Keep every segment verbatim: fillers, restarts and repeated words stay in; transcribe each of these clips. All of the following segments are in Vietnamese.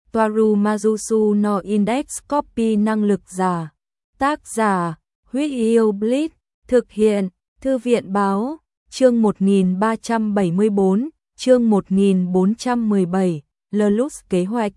Toaru Majusu no Index Copy năng lực giả. Tác giả, Huyết Yêu Blitz, thực hiện, Thư viện báo, chương một nghìn ba trăm bảy mươi tư, chương một nghìn bốn trăm mười bảy, Lelus kế hoạch.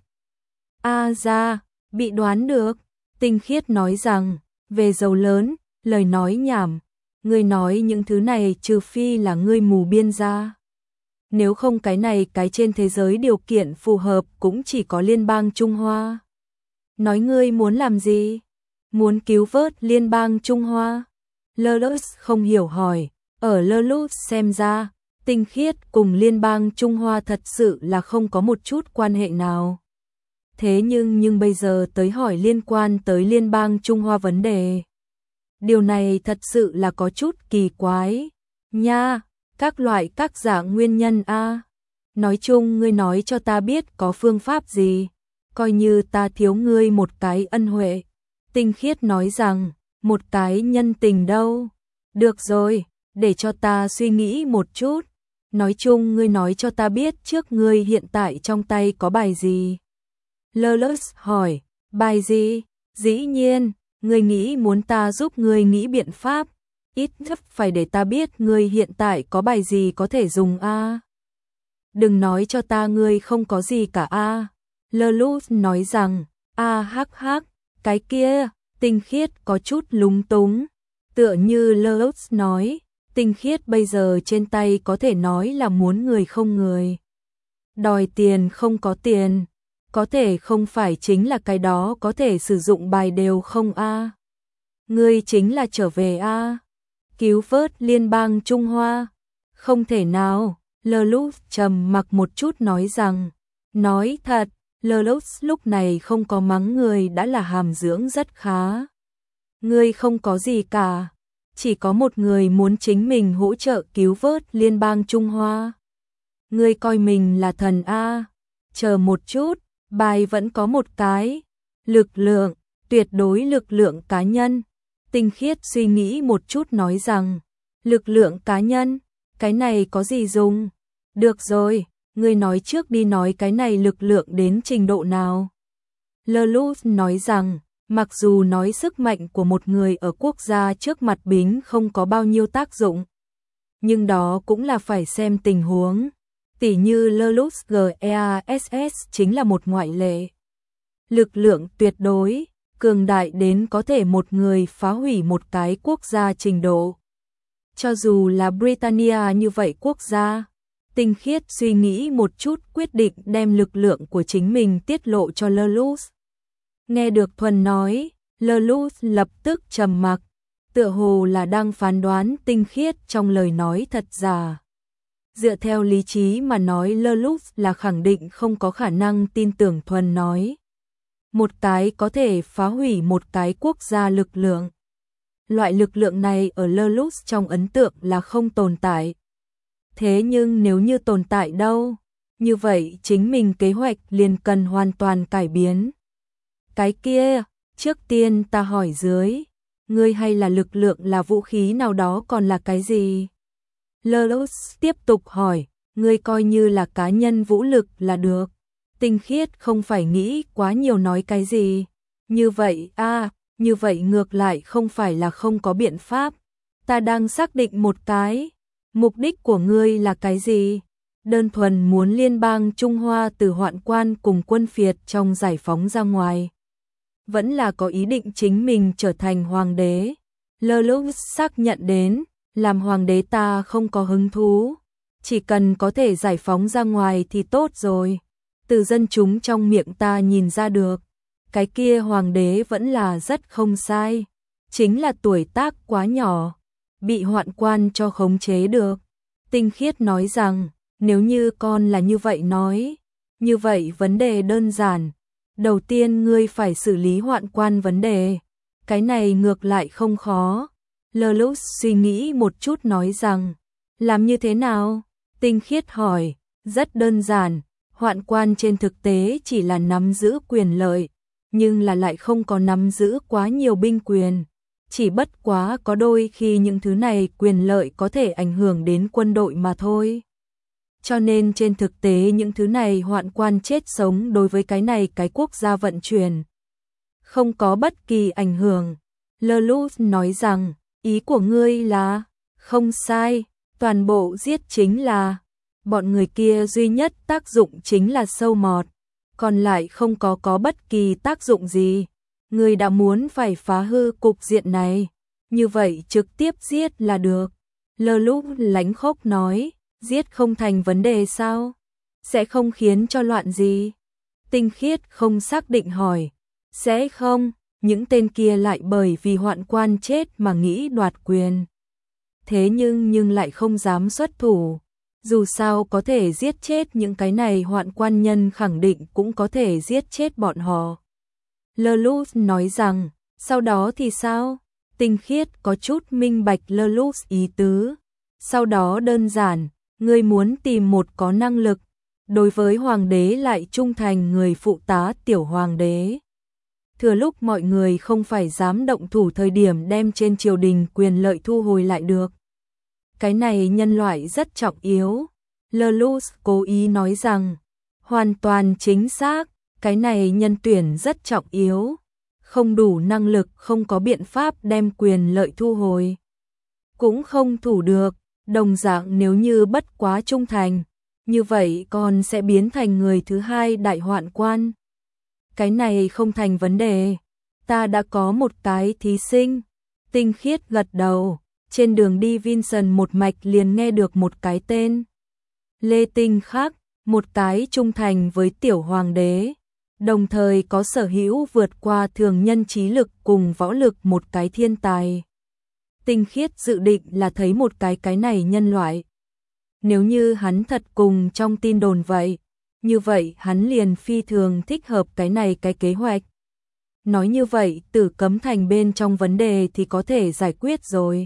A ra, bị đoán được, Tinh Khiết nói rằng, về giàu lớn, lời nói nhảm, ngươi nói những thứ này trừ phi là ngươi mù biên ra. Nếu không cái này cái trên thế giới điều kiện phù hợp cũng chỉ có Liên bang Trung Hoa. Nói ngươi muốn làm gì? Muốn cứu vớt Liên bang Trung Hoa? Lelus không hiểu hỏi, ở Lelus xem ra, Tinh Khiết cùng Liên bang Trung Hoa thật sự là không có một chút quan hệ nào. Thế nhưng nhưng bây giờ tới hỏi liên quan tới Liên bang Trung Hoa vấn đề. Điều này thật sự là có chút kỳ quái. Nha, các loại các dạng nguyên nhân a. Nói chung ngươi nói cho ta biết có phương pháp gì, coi như ta thiếu ngươi một cái ân huệ. Tinh Khiết nói rằng, một cái nhân tình đâu. Được rồi, để cho ta suy nghĩ một chút. Nói chung ngươi nói cho ta biết trước ngươi hiện tại trong tay có bài gì. Lelus hỏi, bài gì? Dĩ nhiên, ngươi nghĩ muốn ta giúp ngươi nghĩ biện pháp. Ít nhất phải để ta biết ngươi hiện tại có bài gì có thể dùng a. Đừng nói cho ta ngươi không có gì cả a. Lelus nói rằng, a hắc hắc, cái kia. Tinh Khiết có chút lúng túng. Tựa như Lelus nói, Tinh Khiết bây giờ trên tay có thể nói là muốn người không người. Đòi tiền không có tiền. Có thể không phải chính là cái đó có thể sử dụng bài đều không a. Ngươi chính là trở về a. Cứu vớt Liên bang Trung Hoa. Không thể nào. Lelus trầm mặc một chút nói rằng. Nói thật, Lelus lúc này không có mắng người đã là hàm dưỡng rất khá. Ngươi không có gì cả. Chỉ có một người muốn chính mình hỗ trợ cứu vớt Liên bang Trung Hoa. Ngươi coi mình là thần a. Chờ một chút, bài vẫn có một cái. Lực lượng, tuyệt đối lực lượng cá nhân. Tinh Khiết suy nghĩ một chút nói rằng, lực lượng cá nhân, cái này có gì dùng? Được rồi, ngươi nói trước đi nói cái này lực lượng đến trình độ nào. Lelus nói rằng, mặc dù nói sức mạnh của một người ở quốc gia trước mặt bính không có bao nhiêu tác dụng, nhưng đó cũng là phải xem tình huống. Tỉ như Lelus gass chính là một ngoại lệ. Lực lượng tuyệt đối, cường đại đến có thể một người phá hủy một cái quốc gia trình độ. Cho dù là Britannia như vậy quốc gia, Tinh Khiết suy nghĩ một chút quyết định đem lực lượng của chính mình tiết lộ cho Lelus. Nghe được Thuần nói, Lelus lập tức trầm mặc, tựa hồ là đang phán đoán Tinh Khiết trong lời nói thật giả. Dựa theo lý trí mà nói Lelus là khẳng định không có khả năng tin tưởng Thuần nói. Một cái có thể phá hủy một cái quốc gia lực lượng. Loại lực lượng này ở Lelus trong ấn tượng là không tồn tại. Thế nhưng nếu như tồn tại đâu, như vậy chính mình kế hoạch liền cần hoàn toàn cải biến. Cái kia, trước tiên ta hỏi dưới, ngươi hay là lực lượng là vũ khí nào đó còn là cái gì? Lelus tiếp tục hỏi, ngươi coi như là cá nhân vũ lực là được. Tinh Khiết không phải nghĩ quá nhiều nói cái gì. Như vậy a, à, như vậy ngược lại không phải là không có biện pháp. Ta đang xác định một cái. Mục đích của ngươi là cái gì? Đơn thuần muốn Liên bang Trung Hoa từ hoạn quan cùng quân phiệt trong giải phóng ra ngoài. Vẫn là có ý định chính mình trở thành hoàng đế. Lelus xác nhận đến, làm hoàng đế ta không có hứng thú. Chỉ cần có thể giải phóng ra ngoài thì tốt rồi. Từ dân chúng trong miệng ta nhìn ra được, cái kia hoàng đế vẫn là rất không sai, chính là tuổi tác quá nhỏ, bị hoạn quan cho khống chế được. Tinh Khiết nói rằng, nếu như con là như vậy nói, như vậy vấn đề đơn giản, đầu tiên ngươi phải xử lý hoạn quan vấn đề, cái này ngược lại không khó. Lelus suy nghĩ một chút nói rằng, làm như thế nào? Tinh Khiết hỏi, rất đơn giản. Hoạn quan trên thực tế chỉ là nắm giữ quyền lợi, nhưng là lại không có nắm giữ quá nhiều binh quyền. Chỉ bất quá có đôi khi những thứ này quyền lợi có thể ảnh hưởng đến quân đội mà thôi. cho nên trên thực tế những thứ này hoạn quan chết sống đối với cái này cái quốc gia vận chuyển không có bất kỳ ảnh hưởng. Lelouch nói rằng, ý của ngươi là, không sai, toàn bộ giết chính là, bọn người kia duy nhất tác dụng chính là sâu mọt, còn lại không có có bất kỳ tác dụng gì. Ngươi đã muốn phải phá hư cục diện này, như vậy trực tiếp giết là được. Lelouch lãnh khốc nói, giết không thành vấn đề sao? Sẽ không khiến cho loạn gì? Tinh Khiết không xác định hỏi, sẽ không, những tên kia lại bởi vì hoạn quan chết mà nghĩ đoạt quyền. Thế nhưng nhưng lại không dám xuất thủ. Dù sao có thể giết chết những cái này hoạn quan nhân khẳng định cũng có thể giết chết bọn họ. Lelouch nói rằng, sau đó thì sao? Tinh Khiết có chút minh bạch Lelouch ý tứ. Sau đó đơn giản, ngươi muốn tìm một có năng lực, đối với hoàng đế lại trung thành người phụ tá tiểu hoàng đế. Thừa lúc mọi người không phải dám động thủ thời điểm đem trên triều đình quyền lợi thu hồi lại được. Cái này nhân loại rất trọng yếu. Lelouch cố ý nói rằng, hoàn toàn chính xác, cái này nhân tuyển rất trọng yếu. Không đủ năng lực không có biện pháp đem quyền lợi thu hồi. Cũng không thủ được, đồng dạng nếu như bất quá trung thành, như vậy còn sẽ biến thành người thứ hai đại hoạn quan. Cái này không thành vấn đề, ta đã có một cái thí sinh. Tinh Khiết gật đầu, trên đường đi Vincent một mạch liền nghe được một cái tên. Lê Tinh Khắc, một cái trung thành với tiểu hoàng đế, đồng thời có sở hữu vượt qua thường nhân trí lực cùng võ lực một cái thiên tài. Tinh Khiết dự định là thấy một cái cái này nhân loại. Nếu như hắn thật cùng trong tin đồn vậy, như vậy hắn liền phi thường thích hợp cái này cái kế hoạch. Nói như vậy Tử Cấm Thành bên trong vấn đề thì có thể giải quyết rồi.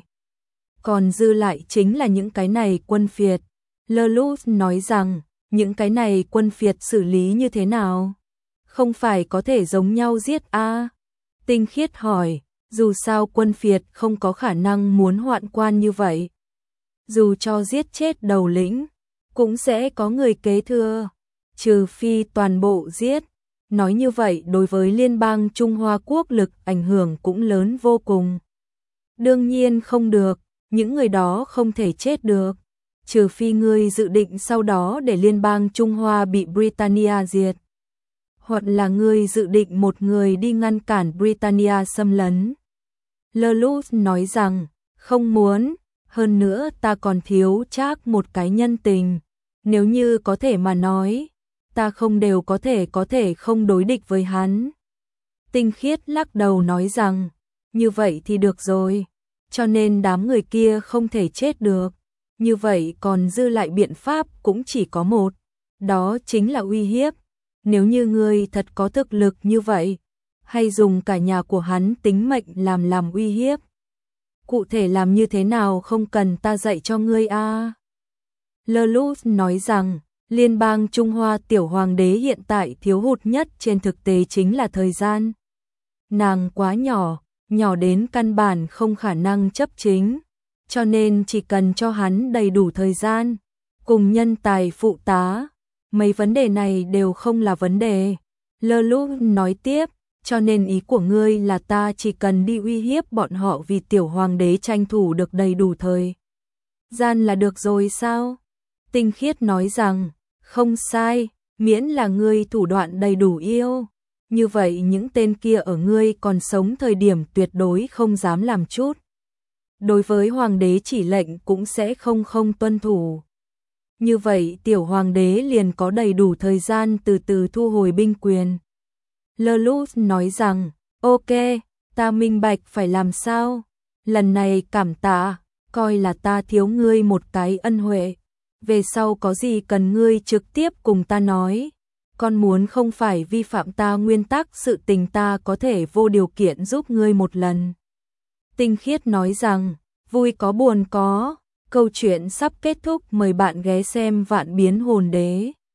Còn dư lại chính là những cái này quân phiệt. Lelouch nói rằng, những cái này quân phiệt xử lý như thế nào? Không phải có thể giống nhau giết a? À? Tinh Khiết hỏi, dù sao quân phiệt không có khả năng muốn hoạn quan như vậy. Dù cho giết chết đầu lĩnh, cũng sẽ có người kế thừa, trừ phi toàn bộ giết. Nói như vậy đối với liên bang Trung Hoa Quốc lực ảnh hưởng cũng lớn vô cùng. Đương nhiên không được, những người đó không thể chết được, trừ phi ngươi dự định sau đó để liên bang Trung Hoa bị Britannia diệt. Hoặc là ngươi dự định một người đi ngăn cản Britannia xâm lấn. Lelouch nói rằng, không muốn, hơn nữa ta còn thiếu chắc một cái nhân tình. Nếu như có thể mà nói, ta không đều có thể có thể không đối địch với hắn. Tinh Khiết lắc đầu nói rằng, như vậy thì được rồi, cho nên đám người kia không thể chết được. Như vậy còn dư lại biện pháp cũng chỉ có một, đó chính là uy hiếp. Nếu như ngươi thật có thực lực như vậy, hay dùng cả nhà của hắn tính mệnh làm làm uy hiếp. Cụ thể làm như thế nào không cần ta dạy cho ngươi a. À. Lelouch nói rằng, liên bang Trung Hoa tiểu hoàng đế hiện tại thiếu hụt nhất trên thực tế chính là thời gian. Nàng quá nhỏ, nhỏ đến căn bản không khả năng chấp chính, cho nên chỉ cần cho hắn đầy đủ thời gian, cùng nhân tài phụ tá, mấy vấn đề này đều không là vấn đề. Lelouch nói tiếp, cho nên ý của ngươi là ta chỉ cần đi uy hiếp bọn họ vì tiểu hoàng đế tranh thủ được đầy đủ thời gian là được rồi sao? Tinh Khiết nói rằng, không sai, miễn là ngươi thủ đoạn đầy đủ yêu. Như vậy những tên kia ở ngươi còn sống thời điểm tuyệt đối không dám làm chút. Đối với hoàng đế chỉ lệnh cũng sẽ không không tuân thủ. Như vậy tiểu hoàng đế liền có đầy đủ thời gian từ từ thu hồi binh quyền. Lelouch nói rằng, ok, ta minh bạch phải làm sao. Lần này cảm tạ, coi là ta thiếu ngươi một cái ân huệ. Về sau có gì cần ngươi trực tiếp cùng ta nói. Con muốn không phải vi phạm ta nguyên tắc sự tình ta có thể vô điều kiện giúp ngươi một lần. Tinh Khiết nói rằng, vui có buồn có, câu chuyện sắp kết thúc, mời bạn ghé xem Vạn Biến Hồn Đế.